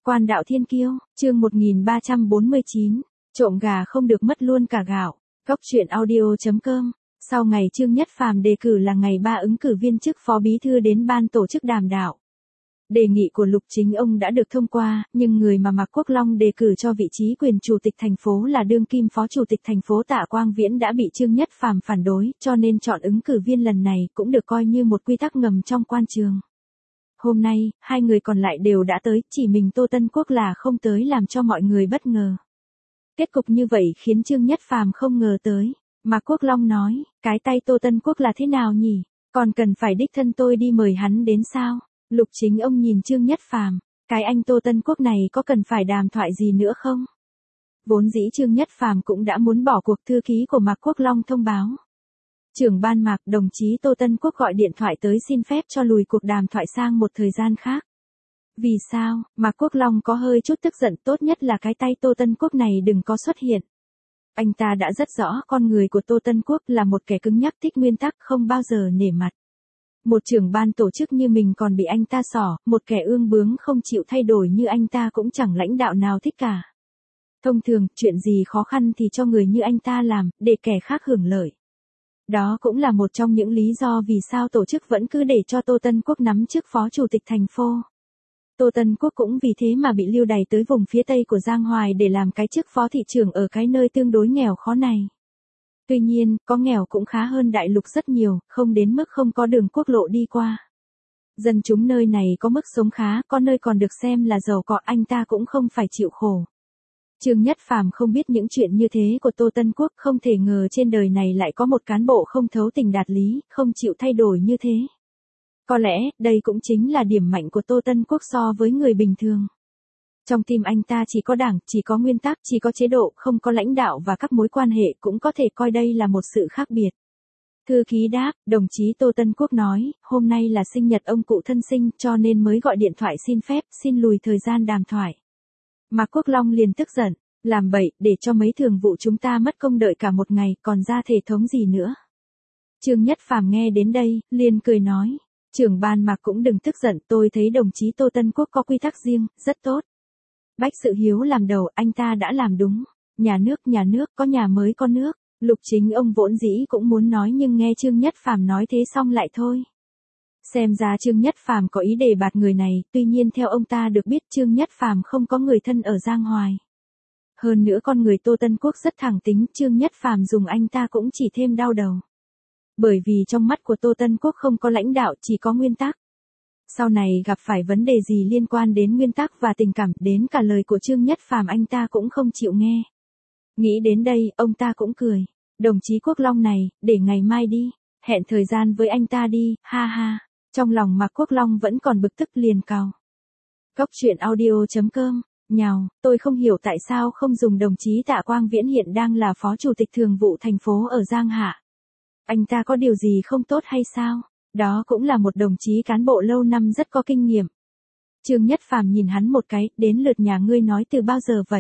Quan đạo thiên kiêu, chương 1349, trộm gà không được mất luôn cả gạo. Góc truyện audio.com. Sau ngày Trương Nhất Phàm đề cử là ngày 3 ứng cử viên chức phó bí thư đến ban tổ chức đàm đạo. Đề nghị của Lục Chính ông đã được thông qua, nhưng người mà Mạc Quốc Long đề cử cho vị trí quyền chủ tịch thành phố là đương kim phó chủ tịch thành phố Tạ Quang Viễn đã bị Trương Nhất Phàm phản đối, cho nên chọn ứng cử viên lần này cũng được coi như một quy tắc ngầm trong quan trường. Hôm nay, hai người còn lại đều đã tới, chỉ mình Tô Tân Quốc là không tới làm cho mọi người bất ngờ. Kết cục như vậy khiến Trương Nhất Phàm không ngờ tới. Mạc Quốc Long nói, cái tay Tô Tân Quốc là thế nào nhỉ? Còn cần phải đích thân tôi đi mời hắn đến sao? Lục Chính ông nhìn Trương Nhất Phàm, cái anh Tô Tân Quốc này có cần phải đàm thoại gì nữa không? Vốn dĩ Trương Nhất Phàm cũng đã muốn bỏ cuộc, thư ký của Mạc Quốc Long thông báo. Trưởng ban Mạc, đồng chí Tô Tân Quốc gọi điện thoại tới xin phép cho lùi cuộc đàm thoại sang một thời gian khác. Vì sao? Mạc Quốc Long có hơi chút tức giận, tốt nhất là cái tay Tô Tân Quốc này đừng có xuất hiện. Anh ta đã rất rõ con người của Tô Tân Quốc là một kẻ cứng nhắc, thích nguyên tắc, không bao giờ nể mặt. Một trưởng ban tổ chức như mình còn bị anh ta xỏ, một kẻ ương bướng không chịu thay đổi như anh ta cũng chẳng lãnh đạo nào thích cả. Thông thường, chuyện gì khó khăn thì cho người như anh ta làm, để kẻ khác hưởng lợi. Đó cũng là một trong những lý do vì sao tổ chức vẫn cứ để cho Tô Tân Quốc nắm chức phó chủ tịch thành phố. Tô Tân Quốc cũng vì thế mà bị lưu đày tới vùng phía tây của Giang Hoài để làm cái chức phó thị trưởng ở cái nơi tương đối nghèo khó này. Tuy nhiên, có nghèo cũng khá hơn đại lục rất nhiều, không đến mức không có đường quốc lộ đi qua. Dân chúng nơi này có mức sống khá, có nơi còn được xem là giàu có, anh ta cũng không phải chịu khổ. Trương Nhất Phàm không biết những chuyện như thế của Tô Tân Quốc, không thể ngờ trên đời này lại có một cán bộ không thấu tình đạt lý, không chịu thay đổi như thế. Có lẽ, đây cũng chính là điểm mạnh của Tô Tân Quốc so với người bình thường. Trong tim anh ta chỉ có đảng, chỉ có nguyên tắc, chỉ có chế độ, không có lãnh đạo và các mối quan hệ, cũng có thể coi đây là một sự khác biệt. Thư ký đáp, đồng chí Tô Tân Quốc nói, hôm nay là sinh nhật ông cụ thân sinh, cho nên mới gọi điện thoại xin phép, xin lùi thời gian đàm thoại. Mạc Quốc Long liền tức giận, làm bậy, để cho mấy thường vụ chúng ta mất công đợi cả một ngày, còn ra thể thống gì nữa. Trương Nhất Phàm nghe đến đây, liền cười nói, trưởng ban Mạc cũng đừng tức giận, tôi thấy đồng chí Tô Tân Quốc có quy tắc riêng, rất tốt. Bách sự hiếu làm đầu, anh ta đã làm đúng. Nhà nước, có nhà mới có nước. Lục Chính ông vốn dĩ cũng muốn nói nhưng nghe Trương Nhất Phàm nói thế xong lại thôi. Xem ra Trương Nhất Phàm có ý đề bạt người này, tuy nhiên theo ông ta được biết Trương Nhất Phàm không có người thân ở Giang Hoài. Hơn nữa con người Tô Tân Quốc rất thẳng tính, Trương Nhất Phàm dùng anh ta cũng chỉ thêm đau đầu. Bởi vì trong mắt của Tô Tân Quốc không có lãnh đạo, chỉ có nguyên tắc. Sau này gặp phải vấn đề gì liên quan đến nguyên tắc và tình cảm, đến cả lời của Trương Nhất Phàm anh ta cũng không chịu nghe. Nghĩ đến đây, ông ta cũng cười. Đồng chí Quốc Long này, để ngày mai đi, hẹn thời gian với anh ta đi, ha ha. Trong lòng Mạc Quốc Long vẫn còn bực tức liền cau. Góc truyện audio.com, nhào, tôi không hiểu tại sao không dùng đồng chí Tạ Quang Viễn hiện đang là phó chủ tịch thường vụ thành phố ở Giang Hạ. Anh ta có điều gì không tốt hay sao? Đó cũng là một đồng chí cán bộ lâu năm rất có kinh nghiệm. Trương Nhất Phàm nhìn hắn một cái, đến lượt nhà ngươi nói từ bao giờ vậy?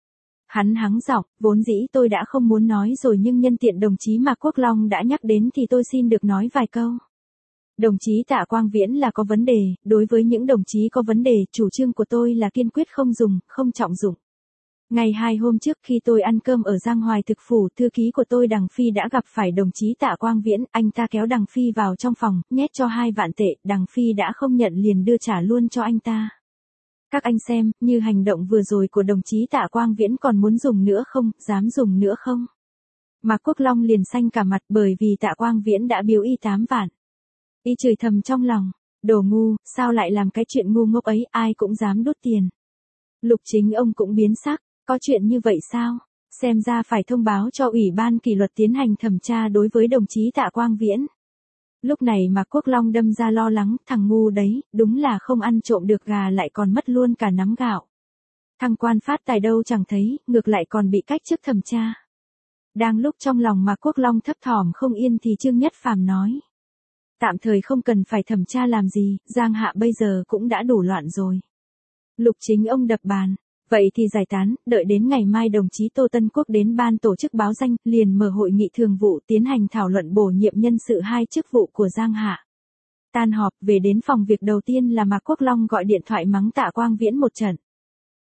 Hắn hắng giọng, vốn dĩ tôi đã không muốn nói rồi nhưng nhân tiện đồng chí Mạc Quốc Long đã nhắc đến thì tôi xin được nói vài câu. Đồng chí Tạ Quang Viễn là có vấn đề, đối với những đồng chí có vấn đề, chủ trương của tôi là kiên quyết không dùng, không trọng dụng. Ngày 2 hôm trước khi tôi ăn cơm ở Giang Hoài thực phủ, thư ký của tôi Đằng Phi đã gặp phải đồng chí Tạ Quang Viễn, anh ta kéo Đằng Phi vào trong phòng, nhét cho 2 vạn tệ, Đằng Phi đã không nhận liền đưa trả luôn cho anh ta. Các anh xem, như hành động vừa rồi của đồng chí Tạ Quang Viễn còn muốn dùng nữa không, dám dùng nữa không? Mạc Quốc Long liền xanh cả mặt bởi vì Tạ Quang Viễn đã biếu y 8 vạn. Y chửi thầm trong lòng, đồ ngu, sao lại làm cái chuyện ngu ngốc ấy, ai cũng dám đút tiền. Lục Chính ông cũng biến sắc. Có chuyện như vậy sao? Xem ra phải thông báo cho Ủy ban kỷ luật tiến hành thẩm tra đối với đồng chí Tạ Quang Viễn. Lúc này Mạc Quốc Long đâm ra lo lắng, thằng ngu đấy, đúng là không ăn trộm được gà lại còn mất luôn cả nắm gạo. Thằng quan phát tài đâu chẳng thấy, ngược lại còn bị cách chức thẩm tra. Đang lúc trong lòng Mạc Quốc Long thấp thỏm không yên thì Trương Nhất Phàm nói. Tạm thời không cần phải thẩm tra làm gì, Giang Hạ bây giờ cũng đã đủ loạn rồi. Lục Chính ông đập bàn. Vậy thì giải tán, đợi đến ngày mai đồng chí Tô Tân Quốc đến ban tổ chức báo danh, liền mở hội nghị thường vụ tiến hành thảo luận bổ nhiệm nhân sự 2 chức vụ của Giang Hạ. Tan họp, về đến phòng việc đầu tiên là Mạc Quốc Long gọi điện thoại mắng Tạ Quang Viễn một trận.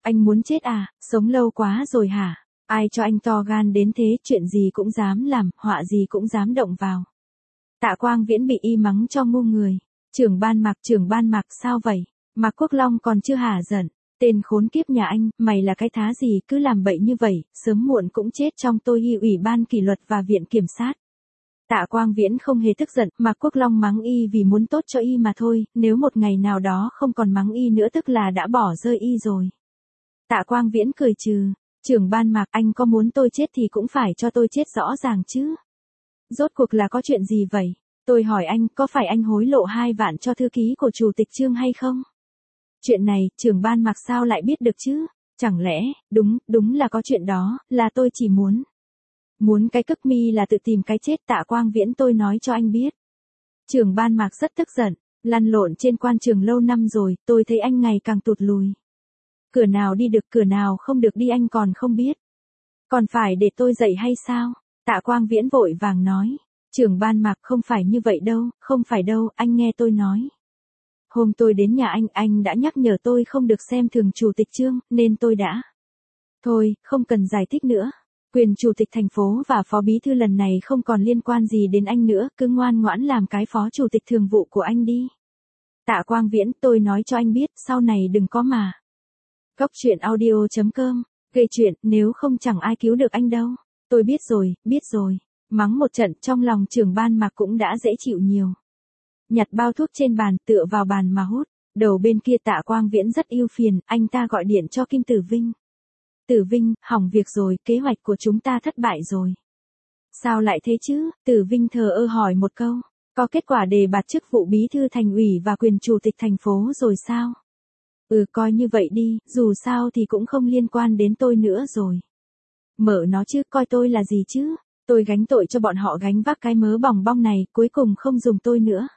Anh muốn chết à, sống lâu quá rồi hả? Ai cho anh to gan đến thế, chuyện gì cũng dám làm, họa gì cũng dám động vào. Tạ Quang Viễn bị y mắng cho ngu người. Trưởng ban Mạc sao vậy? Mạc Quốc Long còn chưa hả giận. Tên khốn kiếp nhà anh, mày là cái thá gì cứ làm bậy như vậy, sớm muộn cũng chết trong tôi hy ủy ban kỷ luật và viện kiểm sát. Tạ Quang Viễn không hề tức giận, Mạc Quốc Long mắng y vì muốn tốt cho y mà thôi, nếu một ngày nào đó không còn mắng y nữa tức là đã bỏ rơi y rồi. Tạ Quang Viễn cười trừ, trưởng ban Mạc, anh có muốn tôi chết thì cũng phải cho tôi chết rõ ràng chứ. Rốt cuộc là có chuyện gì vậy? Tôi hỏi anh, có phải anh hối lộ 2 vạn cho thư ký của chủ tịch Trương hay không? Chuyện này, trưởng ban Mạc sao lại biết được chứ? Chẳng lẽ, đúng là có chuyện đó, là tôi chỉ muốn cái cức mi là tự tìm cái chết. Tạ Quang Viễn, tôi nói cho anh biết. Trưởng ban Mạc rất tức giận, lăn lộn trên quan trường lâu năm rồi, tôi thấy anh ngày càng tụt lùi. Cửa nào đi được, cửa nào không được đi anh còn không biết. Còn phải để tôi dạy hay sao? Tạ Quang Viễn vội vàng nói. Trưởng ban Mạc, không phải như vậy đâu, không phải đâu, anh nghe tôi nói. Hôm tôi đến nhà anh đã nhắc nhở tôi không được xem thường chủ tịch Trương, nên tôi đã. Thôi, không cần giải thích nữa. Quyền chủ tịch thành phố và phó bí thư lần này không còn liên quan gì đến anh nữa, cứ ngoan ngoãn làm cái phó chủ tịch thường vụ của anh đi. Tạ Quang Viễn, tôi nói cho anh biết, sau này đừng có mà. Góc truyện audio.com, gây chuyện, nếu không chẳng ai cứu được anh đâu. Tôi biết rồi. Mắng một trận, trong lòng trưởng ban Mạc cũng đã dễ chịu nhiều. Nhặt bao thuốc trên bàn, tựa vào bàn mà hút. Đầu bên kia Tạ Quang Viễn rất ưu phiền, anh ta gọi điện cho Kim Tử Vinh. Tử Vinh, hỏng việc rồi, kế hoạch của chúng ta thất bại rồi. Sao lại thế chứ? Tử Vinh thờ ơ hỏi một câu. Có kết quả đề bạt chức vụ bí thư thành ủy và quyền chủ tịch thành phố rồi sao? Coi như vậy đi, dù sao thì cũng không liên quan đến tôi nữa rồi. Mở nó chứ, coi tôi là gì chứ? Tôi gánh tội cho bọn họ gánh vác cái mớ bòng bong này, cuối cùng không dùng tôi nữa.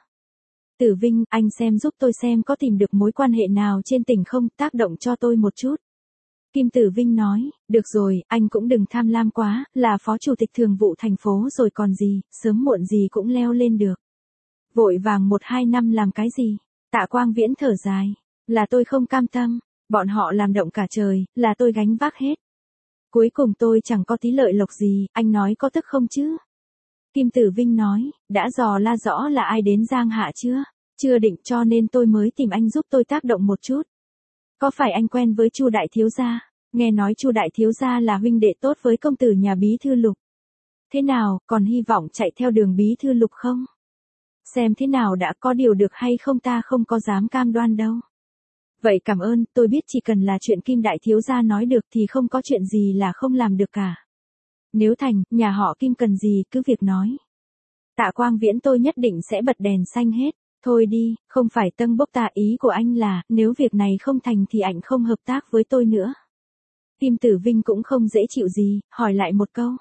Tử Vinh, anh xem giúp tôi xem có tìm được mối quan hệ nào trên tỉnh không, tác động cho tôi một chút. Kim Tử Vinh nói, được rồi, anh cũng đừng tham lam quá, là phó chủ tịch thường vụ thành phố rồi còn gì, sớm muộn gì cũng leo lên được. Vội vàng 1-2 năm làm cái gì? Tạ Quang Viễn thở dài, là tôi không cam tâm, bọn họ làm động cả trời, là tôi gánh vác hết. Cuối cùng tôi chẳng có tí lợi lộc gì, anh nói có tức không chứ? Kim Tử Vinh nói, đã dò la rõ là ai đến Giang Hạ chưa? Chưa định, cho nên tôi mới tìm anh giúp tôi tác động một chút. Có phải anh quen với Chu đại thiếu gia? Nghe nói Chu đại thiếu gia là huynh đệ tốt với công tử nhà bí thư Lục. Thế nào, còn hy vọng chạy theo đường bí thư Lục không? Xem thế nào đã, có điều được hay không ta không có dám cam đoan đâu. Vậy cảm ơn, tôi biết chỉ cần là chuyện Kim đại thiếu gia nói được thì không có chuyện gì là không làm được cả. Nếu thành, nhà họ Kim cần gì cứ việc nói. Tạ Quang Viễn, tôi nhất định sẽ bật đèn xanh hết. Thôi đi, không phải tâng bốc, tạ ý của anh là, nếu việc này không thành thì anh không hợp tác với tôi nữa. Kim Tử Vinh cũng không dễ chịu gì, hỏi lại một câu.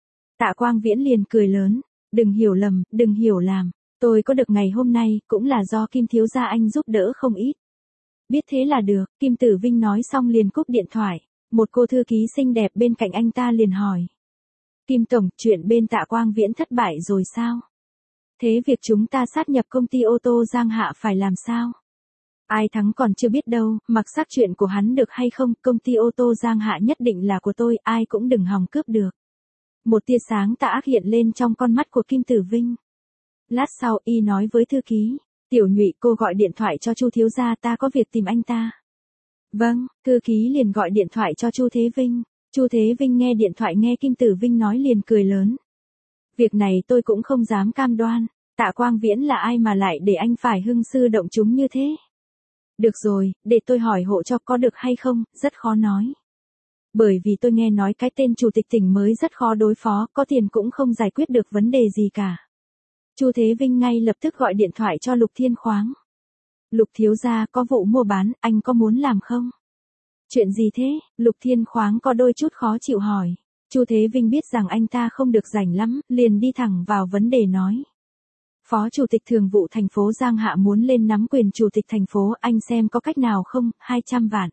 Tạ Quang Viễn liền cười lớn, đừng hiểu lầm, đừng hiểu lầm, tôi có được ngày hôm nay, cũng là do Kim thiếu gia anh giúp đỡ không ít. Biết thế là được, Kim Tử Vinh nói xong liền cúp điện thoại, một cô thư ký xinh đẹp bên cạnh anh ta liền hỏi. Kim Tổng, chuyện bên Tạ Quang Viễn thất bại rồi sao? Thế việc chúng ta sát nhập công ty ô tô Giang Hạ phải làm sao? Ai thắng còn chưa biết đâu, mặc xác chuyện của hắn được hay không, công ty ô tô Giang Hạ nhất định là của tôi, ai cũng đừng hòng cướp được. Một tia sáng tà ác hiện lên trong con mắt của Kim Tử Vinh. Lát sau y nói với thư ký, Tiểu Nhụy, cô gọi điện thoại cho Chu thiếu gia, ta có việc tìm anh ta. Vâng, thư ký liền gọi điện thoại cho Chu Thế Vinh. Chu Thế Vinh nghe điện thoại nghe Kim Tử Vinh nói liền cười lớn. Việc này tôi cũng không dám cam đoan, Tạ Quang Viễn là ai mà lại để anh phải hưng sư động chúng như thế. Được rồi, để tôi hỏi hộ cho có được hay không, rất khó nói. Bởi vì tôi nghe nói cái tên chủ tịch tỉnh mới rất khó đối phó, có tiền cũng không giải quyết được vấn đề gì cả. Chu Thế Vinh ngay lập tức gọi điện thoại cho Lục Thiên Khoáng. Lục thiếu gia, có vụ mua bán, anh có muốn làm không? Chuyện gì thế? Lục Thiên Khoáng có đôi chút khó chịu hỏi. Chu Thế Vinh biết rằng anh ta không được rảnh lắm, liền đi thẳng vào vấn đề nói. Phó Chủ tịch Thường vụ thành phố Giang Hạ muốn lên nắm quyền Chủ tịch thành phố, anh xem có cách nào không, 200 vạn.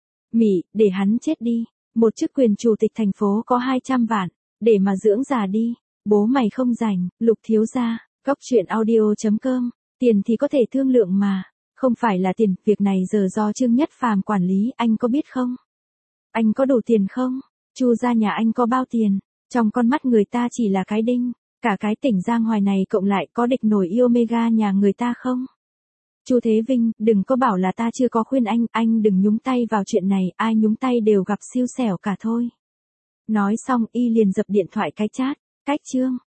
Mị, để hắn chết đi, một chức quyền Chủ tịch thành phố có 200 vạn, để mà dưỡng già đi, bố mày không rảnh, Lục thiếu gia, góc truyện audio.com, tiền thì có thể thương lượng mà, không phải là tiền, việc này giờ do Trương Nhất Phàm quản lý, anh có biết không? Anh có đủ tiền không? Chu gia nhà anh có bao tiền? Trong con mắt người ta chỉ là cái đinh, cả cái tỉnh Giang Hoài này cộng lại có địch nổi Omega nhà người ta không? Chu Thế Vinh, đừng có bảo là ta chưa có khuyên anh đừng nhúng tay vào chuyện này, ai nhúng tay đều gặp xui xẻo cả thôi. Nói xong y liền dập điện thoại cái chat, cách chương.